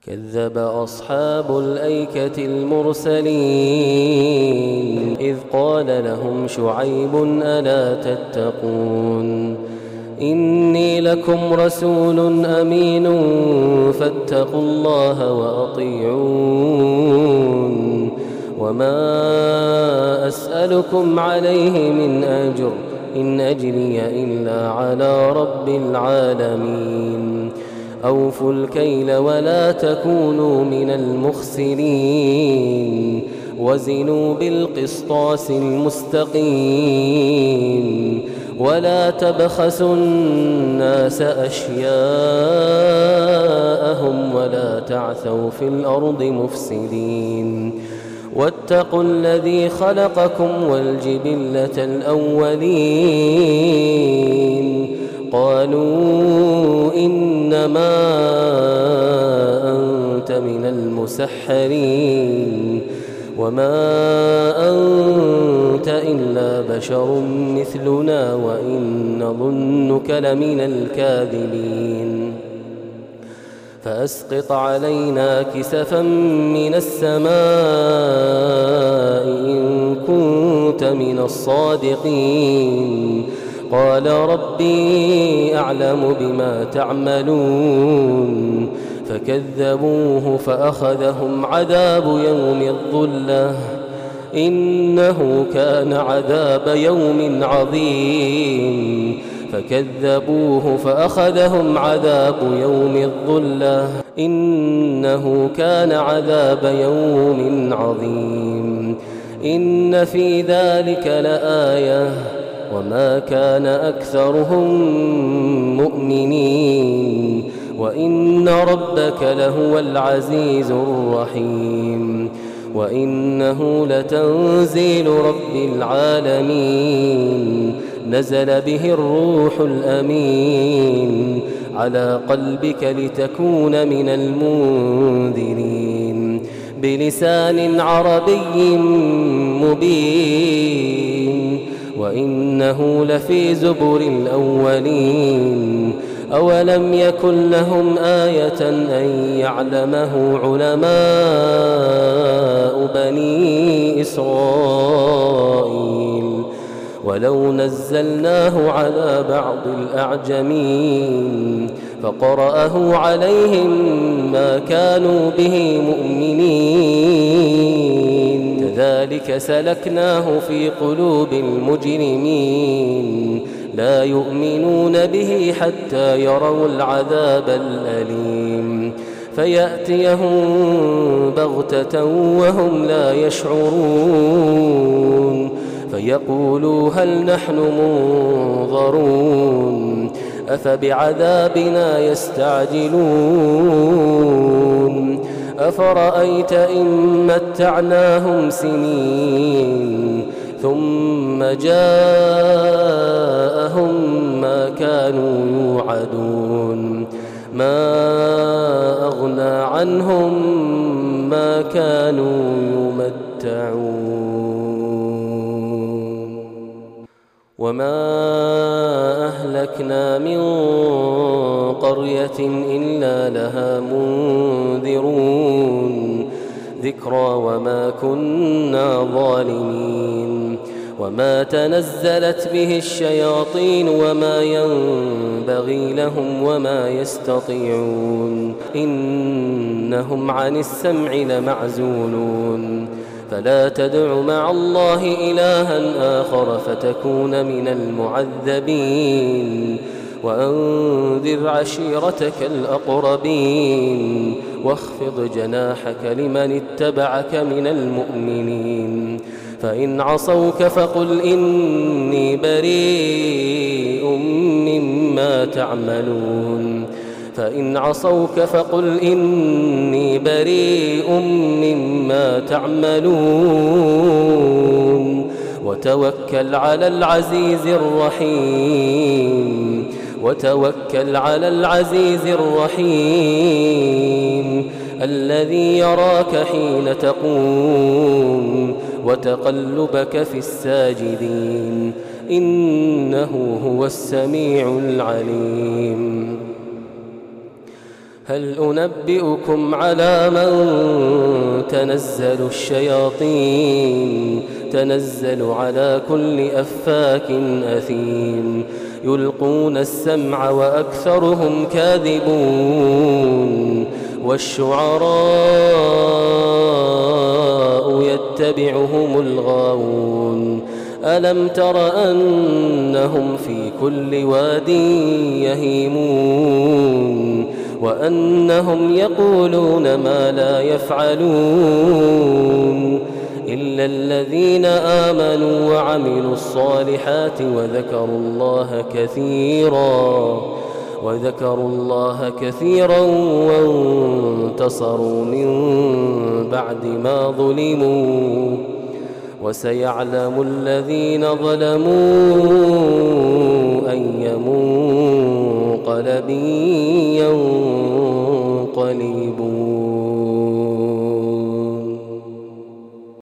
كذب أصحاب الأيكة المرسلين إذ قال لهم شعيب ألا تتقون إني لكم رسول أمين فاتقوا الله وأطيعون وما أسألكم عليه من أجر إن أجري إلا على رب العالمين أوفوا الكيل ولا تكونوا من المخسرين وزنوا بالقسطاس المستقيم ولا تبخسوا الناس أشياءهم ولا تعثوا في الأرض مفسدين واتقوا الذي خلقكم والجبلة الأولين قالوا إنما أنت من المسحرين وما أنت إلا بشر مثلنا وإن نظنك لمن الكاذبين فأسقط علينا كسفا من السماء إن كنت من الصادقين قال ربي أعلم بما تعملون فكذبوه فأخذهم عذاب يوم الظلة إنه كان عذاب يوم عظيم فكذبوه فأخذهم عذاب يوم الظلة إنه كان عذاب يوم عظيم إن في ذلك لآية وما كان أكثرهم مؤمنين وإن ربك لهو العزيز الرحيم وإنه لتنزيل رب العالمين نزل به الروح الأمين على قلبك لتكون من المنذرين بلسان عربي مبين وإنه لفي زبر الأولين أولم يكن لهم آية أن يعلمه علماء بني إسرائيل ولو نزلناه على بعض الأعجمين فقرأه عليهم ما كانوا به مؤمنين كذلك سلكناه في قلوب المجرمين لا يؤمنون به حتى يروا العذاب الأليم فيأتيهم بغتة وهم لا يشعرون فيقولوا هل نحن منظرون أفبعذابنا يستعجلون أفرأيت إن متعناهم سنين ثم جاءهم ما كانوا يوعدون ما أغنى عنهم ما كانوا يمتعون وما أهلكنا من قرية إلا لها منذرون ذكرى وما كنا ظالمين وما تنزلت به الشياطين وما ينبغي لهم وما يستطيعون إنهم عن السمع لمعزولون فلا تدع مع الله إلها آخر فتكون من المعذبين وأنذر عشيرتك الأقربين واخفض جناحك لمن اتبعك من المؤمنين فإن عصوك فقل إني بريء مما تعملون فإن عصوك فقل إني بريء مما تعملون وتوكل على العزيز الرحيم وتوكل على العزيز الرحيم الذي يراك حين تقوم وتقلبك في الساجدين إنه هو السميع العليم هل أنبئكم على من تنزل الشياطين تنزل على كل أفاك أثيم يلقون السمع وأكثرهم كاذبون والشعراء يتبعهم الغاوون ألم تر أنهم في كل واد يهيمون وأنهم يقولون ما لا يفعلون إلا الذين آمنوا وعملوا الصالحات وذكروا الله كثيرا وانتصروا من بعد ما ظلموا وسيعلم الذين ظلموا أي منقلب ينقلبون.